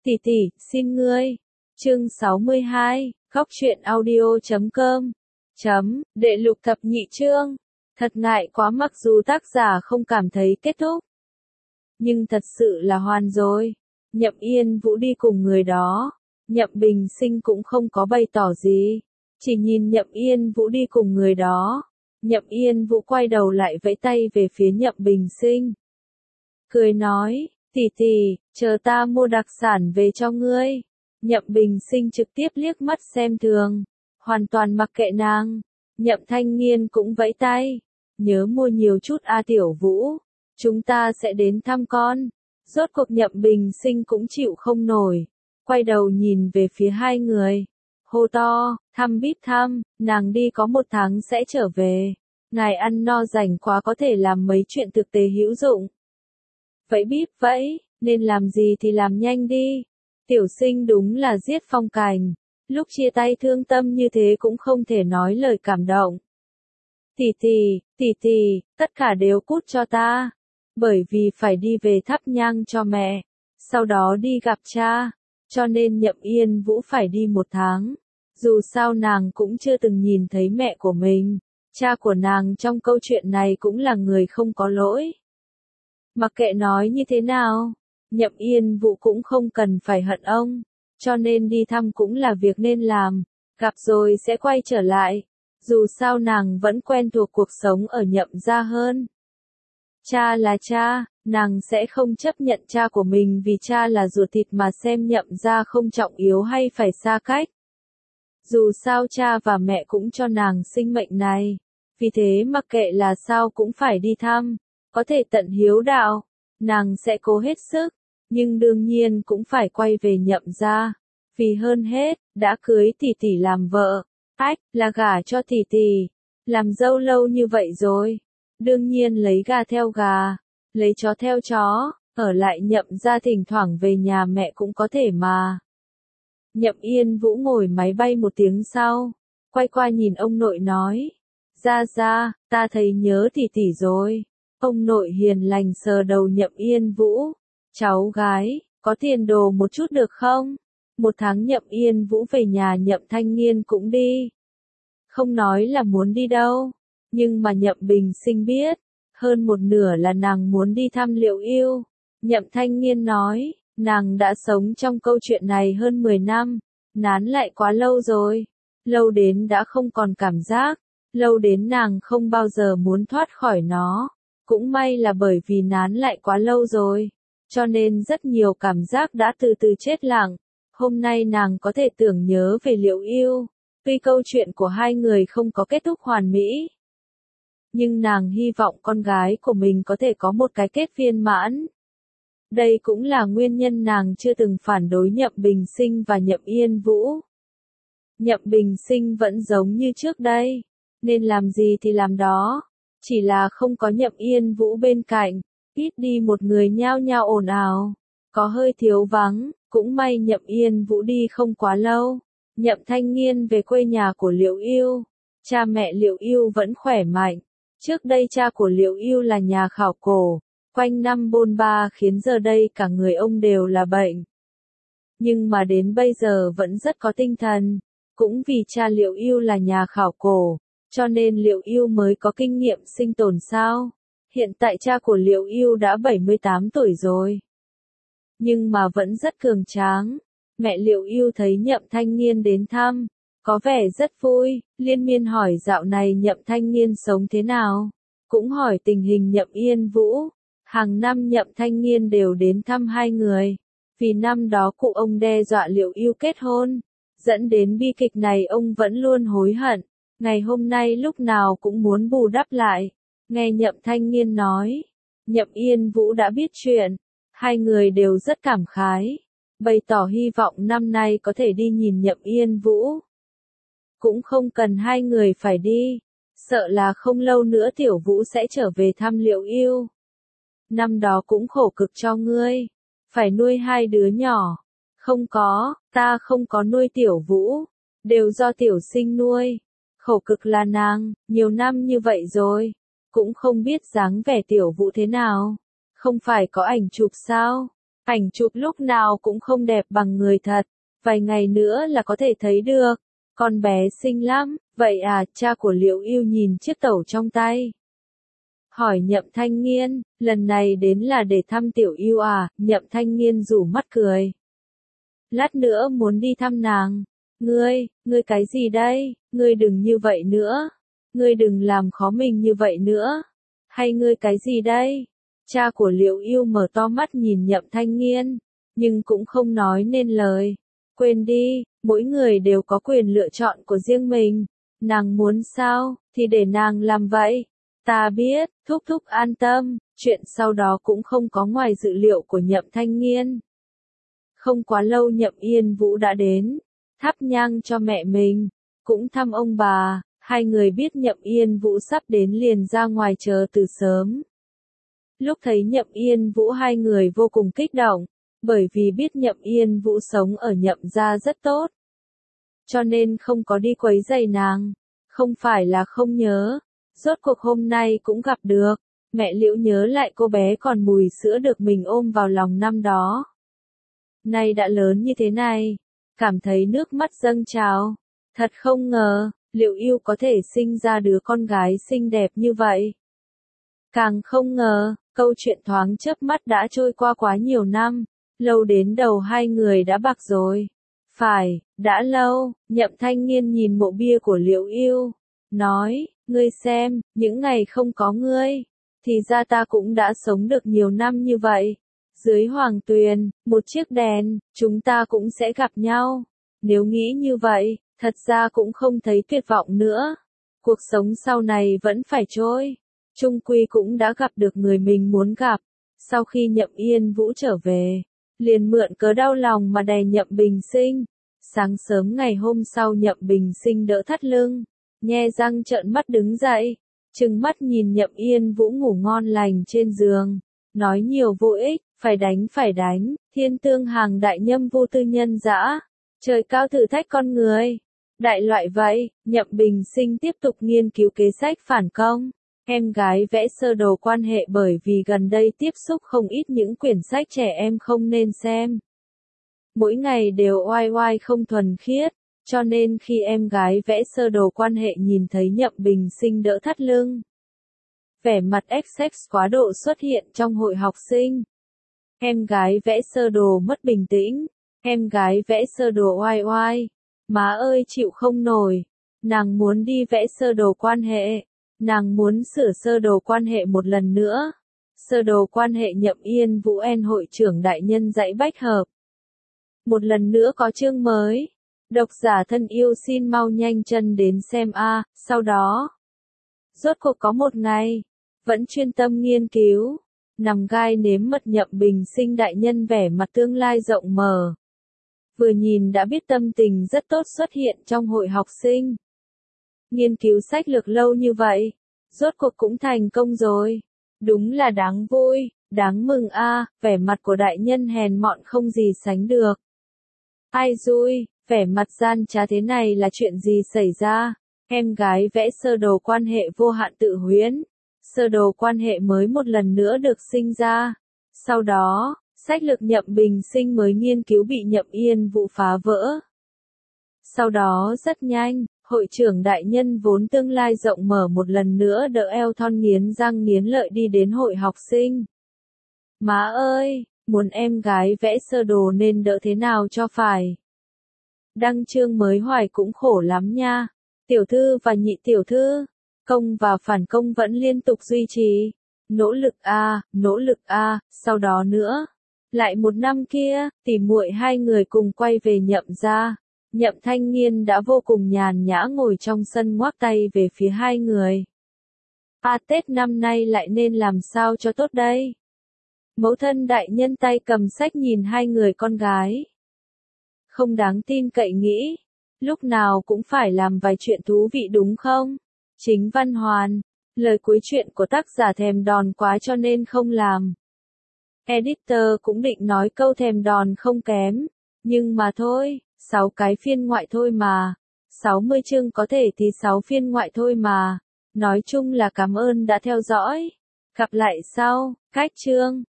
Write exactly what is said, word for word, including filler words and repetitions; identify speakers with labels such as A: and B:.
A: Tỷ tỷ, xin ngươi. Chương sáu mươi hai, góc truyện audio chấm com. Chấm, đệ lục thập nhị chương. Thật ngại quá mặc dù tác giả không cảm thấy kết thúc. Nhưng thật sự là hoàn rồi. Nhậm Yên Vũ đi cùng người đó. Nhậm Bình Sinh cũng không có bày tỏ gì. Chỉ nhìn Nhậm Yên Vũ đi cùng người đó. Nhậm Yên Vũ quay đầu lại vẫy tay về phía Nhậm Bình Sinh. Cười nói, tỷ tỷ, chờ ta mua đặc sản về cho ngươi. Nhậm Bình Sinh trực tiếp liếc mắt xem thường. Hoàn toàn mặc kệ nàng. Nhậm Thanh Nghiên cũng vẫy tay. Nhớ mua nhiều chút A Tiểu Vũ. Chúng ta sẽ đến thăm con. Rốt cuộc Nhậm Bình Sinh cũng chịu không nổi. Quay đầu nhìn về phía hai người. Hô to, thăm bíp thăm, nàng đi có một tháng sẽ trở về. Ngài ăn no rảnh quá có thể làm mấy chuyện thực tế hữu dụng. Vẫy bíp vẫy, nên làm gì thì làm nhanh đi. Tiểu Sinh đúng là giết phong cảnh. Lúc chia tay thương tâm như thế cũng không thể nói lời cảm động. Tỷ tỷ, tỷ tỷ, tất cả đều cút cho ta. Bởi vì phải đi về thắp nhang cho mẹ. Sau đó đi gặp cha. Cho nên Nhậm Yên Vũ phải đi một tháng. Dù sao nàng cũng chưa từng nhìn thấy mẹ của mình. Cha của nàng trong câu chuyện này cũng là người không có lỗi. Mặc kệ nói như thế nào, Nhậm Yên Vũ cũng không cần phải hận ông. Cho nên đi thăm cũng là việc nên làm. Gặp rồi sẽ quay trở lại. Dù sao nàng vẫn quen thuộc cuộc sống ở Nhậm gia hơn. Cha là cha, nàng sẽ không chấp nhận cha của mình vì cha là ruột thịt mà xem Nhậm gia không trọng yếu hay phải xa cách. Dù sao cha và mẹ cũng cho nàng sinh mệnh này. Vì thế mặc kệ là sao cũng phải đi thăm. Có thể tận hiếu đạo, nàng sẽ cố hết sức. Nhưng đương nhiên cũng phải quay về Nhậm gia. Vì hơn hết, đã cưới tỷ tỷ làm vợ. Ách, là gả cho tỷ tỷ. Làm dâu lâu như vậy rồi. Đương nhiên lấy gà theo gà. Lấy chó theo chó. Ở lại Nhậm gia thỉnh thoảng về nhà mẹ cũng có thể mà. Nhậm Yên Vũ ngồi máy bay một tiếng sau. Quay qua nhìn ông nội nói. Ra ra, ta thấy nhớ tỷ tỷ rồi. Ông nội hiền lành sờ đầu Nhậm Yên Vũ. Cháu gái, có tiền đồ một chút được không? Một tháng Nhậm Yên Vũ về nhà Nhậm Thanh Nghiên cũng đi. Không nói là muốn đi đâu. Nhưng mà Nhậm Bình Sinh biết. Hơn một nửa là nàng muốn đi thăm Liệu Yêu. Nhậm Thanh Nghiên nói. Nàng đã sống trong câu chuyện này hơn mười năm. Nán lại quá lâu rồi. Lâu đến đã không còn cảm giác. Lâu đến nàng không bao giờ muốn thoát khỏi nó. Cũng may là bởi vì nán lại quá lâu rồi. Cho nên rất nhiều cảm giác đã từ từ chết lặng. Hôm nay nàng có thể tưởng nhớ về Liệu Yêu. Tuy câu chuyện của hai người không có kết thúc hoàn mỹ. Nhưng nàng hy vọng con gái của mình có thể có một cái kết viên mãn. Đây cũng là nguyên nhân nàng chưa từng phản đối Nhậm Bình Sinh và Nhậm Yên Vũ. Nhậm Bình Sinh vẫn giống như trước đây. Nên làm gì thì làm đó. Chỉ là không có Nhậm Yên Vũ bên cạnh. Ít đi một người nhao nhao ồn ào. Có hơi thiếu vắng. Cũng may Nhậm Yên Vũ đi không quá lâu. Nhậm Thanh Nghiên về quê nhà của Liệu Yêu. Cha mẹ Liệu Yêu vẫn khỏe mạnh. Trước đây cha của Liệu Yêu là nhà khảo cổ. Quanh năm bôn ba khiến giờ đây cả người ông đều là bệnh. Nhưng mà đến bây giờ vẫn rất có tinh thần. Cũng vì cha Liệu Yêu là nhà khảo cổ. Cho nên Liệu Yêu mới có kinh nghiệm sinh tồn sao. Hiện tại cha của Liệu Yêu đã bảy mươi tám tuổi rồi. Nhưng mà vẫn rất cường tráng. Mẹ Liệu Yêu thấy Nhậm Thanh Nghiên đến thăm. Có vẻ rất vui. Liên miên hỏi dạo này Nhậm Thanh Nghiên sống thế nào. Cũng hỏi tình hình Nhậm Yên Vũ. Hàng năm Nhậm Thanh Nghiên đều đến thăm hai người. Vì năm đó cụ ông đe dọa Liệu Yêu kết hôn. Dẫn đến bi kịch này ông vẫn luôn hối hận. Ngày hôm nay lúc nào cũng muốn bù đắp lại. Nghe Nhậm Thanh Nghiên nói. Nhậm Yên Vũ đã biết chuyện. Hai người đều rất cảm khái. Bày tỏ hy vọng năm nay có thể đi nhìn Nhậm Yên Vũ. Cũng không cần hai người phải đi. Sợ là không lâu nữa Tiểu Vũ sẽ trở về thăm Liệu Yêu. Năm đó cũng khổ cực cho ngươi. Phải nuôi hai đứa nhỏ. Không có, ta không có nuôi Tiểu Vũ. Đều do Tiểu Sinh nuôi. Khổ cực là nàng, nhiều năm như vậy rồi. Cũng không biết dáng vẻ Tiểu Vũ thế nào. Không phải có ảnh chụp sao? Ảnh chụp lúc nào cũng không đẹp bằng người thật, vài ngày nữa là có thể thấy được. Con bé xinh lắm, vậy à, cha của Liễu Yêu nhìn chiếc tẩu trong tay. Hỏi Nhậm Thanh Nghiên, lần này đến là để thăm Tiểu Yêu à, Nhậm Thanh Nghiên rủ mắt cười. Lát nữa muốn đi thăm nàng. Ngươi, ngươi cái gì đây, ngươi đừng như vậy nữa. Ngươi đừng làm khó mình như vậy nữa. Hay ngươi cái gì đây? Cha của Liễu Yêu mở to mắt nhìn Nhậm Thanh Nghiên, nhưng cũng không nói nên lời. Quên đi, mỗi người đều có quyền lựa chọn của riêng mình. Nàng muốn sao, thì để nàng làm vậy. Ta biết, thúc thúc an tâm, chuyện sau đó cũng không có ngoài dự liệu của Nhậm Thanh Nghiên. Không quá lâu Nhậm Yên Vũ đã đến, thắp nhang cho mẹ mình, cũng thăm ông bà, hai người biết Nhậm Yên Vũ sắp đến liền ra ngoài chờ từ sớm. Lúc thấy Nhậm Yên Vũ hai người vô cùng kích động, bởi vì biết Nhậm Yên Vũ sống ở Nhậm gia rất tốt. Cho nên không có đi quấy rầy nàng, không phải là không nhớ, rốt cuộc hôm nay cũng gặp được, mẹ Liễu nhớ lại cô bé còn mùi sữa được mình ôm vào lòng năm đó. Nay đã lớn như thế này, cảm thấy nước mắt dâng trào, thật không ngờ, Liễu Yêu có thể sinh ra đứa con gái xinh đẹp như vậy. Càng không ngờ, câu chuyện thoáng chớp mắt đã trôi qua quá nhiều năm, lâu đến đầu hai người đã bạc rồi. Phải, đã lâu, Nhậm Thanh Nghiên nhìn mộ bia của Liễu Yêu, nói, ngươi xem, những ngày không có ngươi, thì ra ta cũng đã sống được nhiều năm như vậy. Dưới hoàng tuyền, một chiếc đèn, chúng ta cũng sẽ gặp nhau. Nếu nghĩ như vậy, thật ra cũng không thấy tuyệt vọng nữa. Cuộc sống sau này vẫn phải trôi. Chung quy cũng đã gặp được người mình muốn gặp. Sau khi Nhậm Yên Vũ trở về, liền mượn cớ đau lòng mà đè Nhậm Bình Sinh. Sáng sớm ngày hôm sau Nhậm Bình Sinh đỡ thắt lưng, nhe răng trợn mắt đứng dậy, trừng mắt nhìn Nhậm Yên Vũ ngủ ngon lành trên giường, nói nhiều vô ích, phải đánh phải đánh, thiên tương hàng đại nhâm vô tư nhân dã, trời cao thử thách con người. Đại loại vậy, Nhậm Bình Sinh tiếp tục nghiên cứu kế sách phản công. Em gái vẽ sơ đồ quan hệ bởi vì gần đây tiếp xúc không ít những quyển sách trẻ em không nên xem. Mỗi ngày đều oai oai không thuần khiết, cho nên khi em gái vẽ sơ đồ quan hệ nhìn thấy Nhậm Bình Sinh đỡ thắt lưng, vẻ mặt ích xếch quá độ xuất hiện trong hội học sinh. Em gái vẽ sơ đồ mất bình tĩnh, em gái vẽ sơ đồ oai oai, má ơi chịu không nổi, nàng muốn đi vẽ sơ đồ quan hệ, nàng muốn sửa sơ đồ quan hệ một lần nữa. Sơ đồ quan hệ Nhậm Yên Vũ En hội trưởng đại nhân dạy bách hợp. Một lần nữa có chương mới. Độc giả thân yêu xin mau nhanh chân đến xem a, sau đó. Rốt cuộc có một ngày, vẫn chuyên tâm nghiên cứu, nằm gai nếm mật Nhậm Bình Sinh đại nhân vẻ mặt tương lai rộng mở. Vừa nhìn đã biết tâm tình rất tốt xuất hiện trong hội học sinh. Nghiên cứu sách lược lâu như vậy, rốt cuộc cũng thành công rồi. Đúng là đáng vui, đáng mừng a, vẻ mặt của đại nhân hèn mọn không gì sánh được. Ai dui, vẻ mặt gian trá thế này là chuyện gì xảy ra? Em gái vẽ sơ đồ quan hệ vô hạn tự huyễn. Sơ đồ quan hệ mới một lần nữa được sinh ra. Sau đó, sách lược Nhậm Bình Sinh mới nghiên cứu bị Nhậm Yên Vũ phá vỡ. Sau đó rất nhanh, hội trưởng đại nhân vốn tương lai rộng mở một lần nữa đỡ eo thon nghiến răng nghiến lợi đi đến hội học sinh. Má ơi, muốn em gái vẽ sơ đồ nên đỡ thế nào cho phải. Đăng chương mới hoài cũng khổ lắm nha. Tiểu thư và nhị tiểu thư, công và phản công vẫn liên tục duy trì. Nỗ lực a, nỗ lực a, sau đó nữa. Lại một năm kia, tỉ muội hai người cùng quay về Nhậm gia. Nhậm Thanh Nghiên đã vô cùng nhàn nhã ngồi trong sân ngoác tay về phía hai người. A Tết năm nay lại nên làm sao cho tốt đây? Mẫu thân đại nhân tay cầm sách nhìn hai người con gái. Không đáng tin cậy nghĩ, lúc nào cũng phải làm vài chuyện thú vị đúng không? Chính Văn Hoàn, lời cuối chuyện của tác giả thèm đòn quá cho nên không làm. Editor cũng định nói câu thèm đòn không kém, nhưng mà thôi, sáu cái phiên ngoại thôi mà. sáu mươi chương có thể thì sáu phiên ngoại thôi mà. Nói chung là cảm ơn đã theo dõi. Gặp lại sau, cách chương.